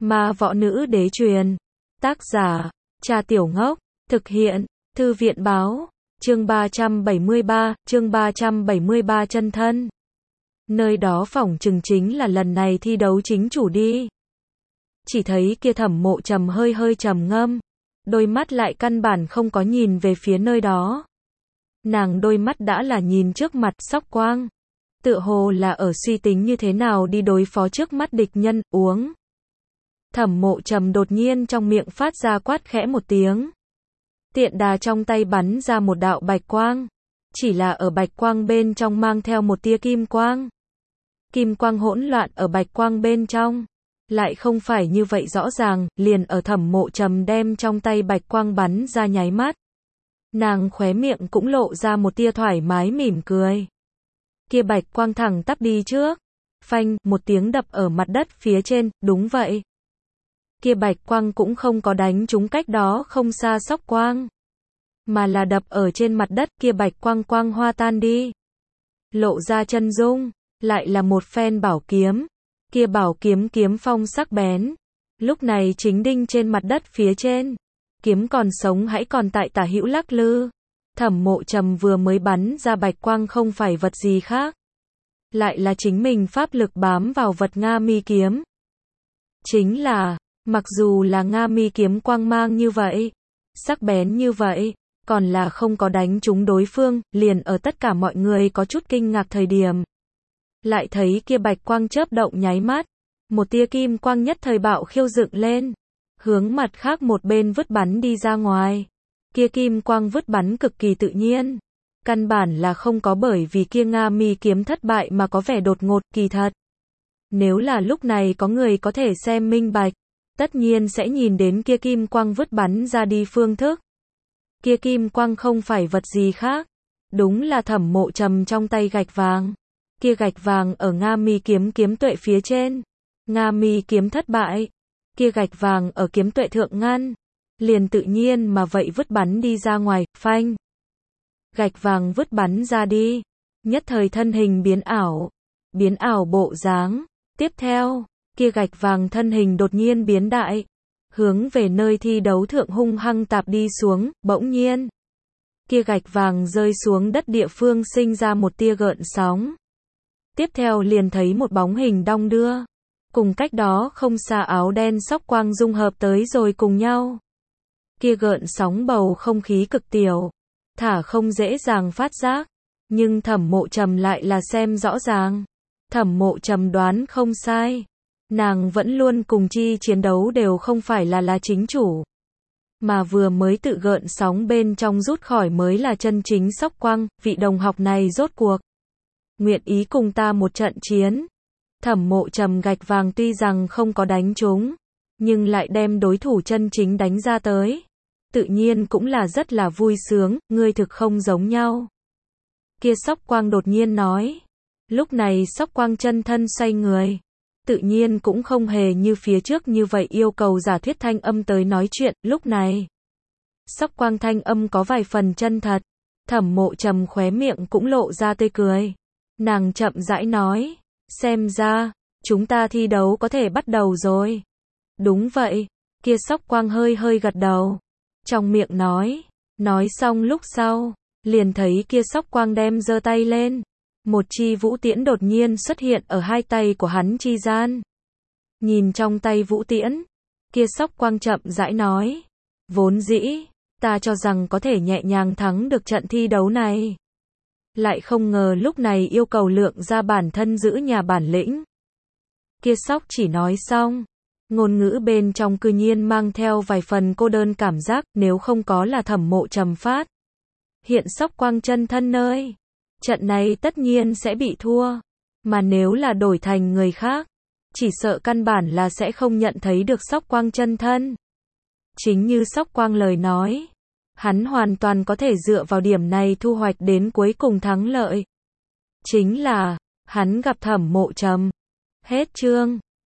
Ma võ nữ đế truyền. Tác giả, Trà Tiểu Ngốc. Thực hiện, Thư viện báo. Chương 373 chân thân. Nơi đó phỏng chừng chính là lần này thi đấu chính chủ đi. Chỉ thấy kia Thẩm Mộ Trầm hơi hơi trầm ngâm, đôi mắt lại căn bản không có nhìn về phía nơi đó. Nàng đôi mắt đã là nhìn trước mặt Sóc Quang, tựa hồ là ở suy tính như thế nào đi đối phó trước mắt địch nhân. Uống. Thẩm Mộ Trầm đột nhiên trong miệng phát ra quát khẽ một tiếng. Tiện đà trong tay bắn ra một đạo bạch quang, chỉ là ở bạch quang bên trong mang theo một tia kim quang. Kim quang hỗn loạn ở bạch quang bên trong, lại không phải như vậy rõ ràng, liền ở Thẩm Mộ Trầm đem trong tay bạch quang bắn ra nháy mắt. Nàng khóe miệng cũng lộ ra một tia thoải mái mỉm cười. Kia bạch quang thẳng tắp đi trước. Phanh, một tiếng đập ở mặt đất phía trên, đúng vậy. Kia bạch quang cũng không có đánh trúng cách đó không xa Sóc Quang, mà là đập ở trên mặt đất, kia bạch quang quang hoa tan đi. Lộ ra chân dung, lại là một phen bảo kiếm. Kia bảo kiếm kiếm phong sắc bén, lúc này chính đinh trên mặt đất phía trên. Kiếm còn sống hãy còn tại tả hữu lắc lư. Thẩm Mộ Trầm vừa mới bắn ra bạch quang không phải vật gì khác, lại là chính mình pháp lực bám vào vật Nga Mi kiếm. Chính là, mặc dù là Nga Mi kiếm quang mang như vậy, sắc bén như vậy, còn là không có đánh trúng đối phương, liền ở tất cả mọi người có chút kinh ngạc thời điểm. Lại thấy kia bạch quang chớp động nháy mắt, một tia kim quang nhất thời bạo khiêu dựng lên, hướng mặt khác một bên vứt bắn đi ra ngoài. Kia kim quang vứt bắn cực kỳ tự nhiên, căn bản là không có bởi vì kia Nga Mi kiếm thất bại mà có vẻ đột ngột. Kỳ thật, nếu là lúc này có người có thể xem minh bạch, tất nhiên sẽ nhìn đến kia kim quang vứt bắn ra đi phương thức. Kia kim quang không phải vật gì khác, đúng là Thẩm Mộ Trầm trong tay gạch vàng. Kia gạch vàng ở Nga Mi kiếm kiếm tuệ phía trên. Nga Mi kiếm thất bại, kia gạch vàng ở kiếm tuệ thượng ngăn, liền tự nhiên mà vậy vứt bắn đi ra ngoài. Phanh. Gạch vàng vứt bắn ra đi, nhất thời thân hình biến ảo bộ dáng. Tiếp theo, kia gạch vàng thân hình đột nhiên biến đại, hướng về nơi thi đấu thượng hung hăng tạp đi xuống. Bỗng nhiên, kia gạch vàng rơi xuống đất địa phương sinh ra một tia gợn sóng. Tiếp theo liền thấy một bóng hình đong đưa, cùng cách đó không xa áo đen Sóc Quang dung hợp tới rồi cùng nhau. Kia gợn sóng bầu không khí cực tiểu, thả không dễ dàng phát giác, nhưng Thẩm Mộ Trầm lại là xem rõ ràng. Thẩm Mộ Trầm đoán không sai, nàng vẫn luôn cùng chi chiến đấu đều không phải là chính chủ, mà vừa mới tự gợn sóng bên trong rút khỏi mới là chân chính Sóc Quang. Vị đồng học này rốt cuộc nguyện ý cùng ta một trận chiến. Thẩm Mộ Trầm gạch vàng tuy rằng không có đánh trúng, nhưng lại đem đối thủ chân chính đánh ra tới, tự nhiên cũng là rất là vui sướng. Ngươi thực không giống nhau. Kia Sóc Quang đột nhiên nói. Lúc này Sóc Quang chân thân xoay người, tự nhiên cũng không hề như phía trước như vậy yêu cầu giả thuyết thanh âm tới nói chuyện. Lúc này, Sóc Quang thanh âm có vài phần chân thật. Thẩm Mộ Trầm khóe miệng cũng lộ ra tươi cười. Nàng chậm rãi nói, xem ra, chúng ta thi đấu có thể bắt đầu rồi. Đúng vậy, kia Sóc Quang hơi hơi gật đầu, trong miệng nói xong lúc sau, liền thấy kia Sóc Quang đem giơ tay lên. Một chi vũ tiễn đột nhiên xuất hiện ở hai tay của hắn chi gian. Nhìn trong tay vũ tiễn, kia Sóc Quang chậm rãi nói, vốn dĩ, ta cho rằng có thể nhẹ nhàng thắng được trận thi đấu này. Lại không ngờ lúc này yêu cầu lượng ra bản thân giữ nhà bản lĩnh. Kia Sóc chỉ nói xong, ngôn ngữ bên trong cư nhiên mang theo vài phần cô đơn cảm giác. Nếu không có là Thẩm Mộ Trầm phát hiện Sóc Quang chân thân nơi, trận này tất nhiên sẽ bị thua. Mà nếu là đổi thành người khác, chỉ sợ căn bản là sẽ không nhận thấy được Sóc Quang chân thân. Chính như Sóc Quang lời nói, hắn hoàn toàn có thể dựa vào điểm này thu hoạch đến cuối cùng thắng lợi. Chính là, hắn gặp Thẩm Mộ Trầm. Hết chương.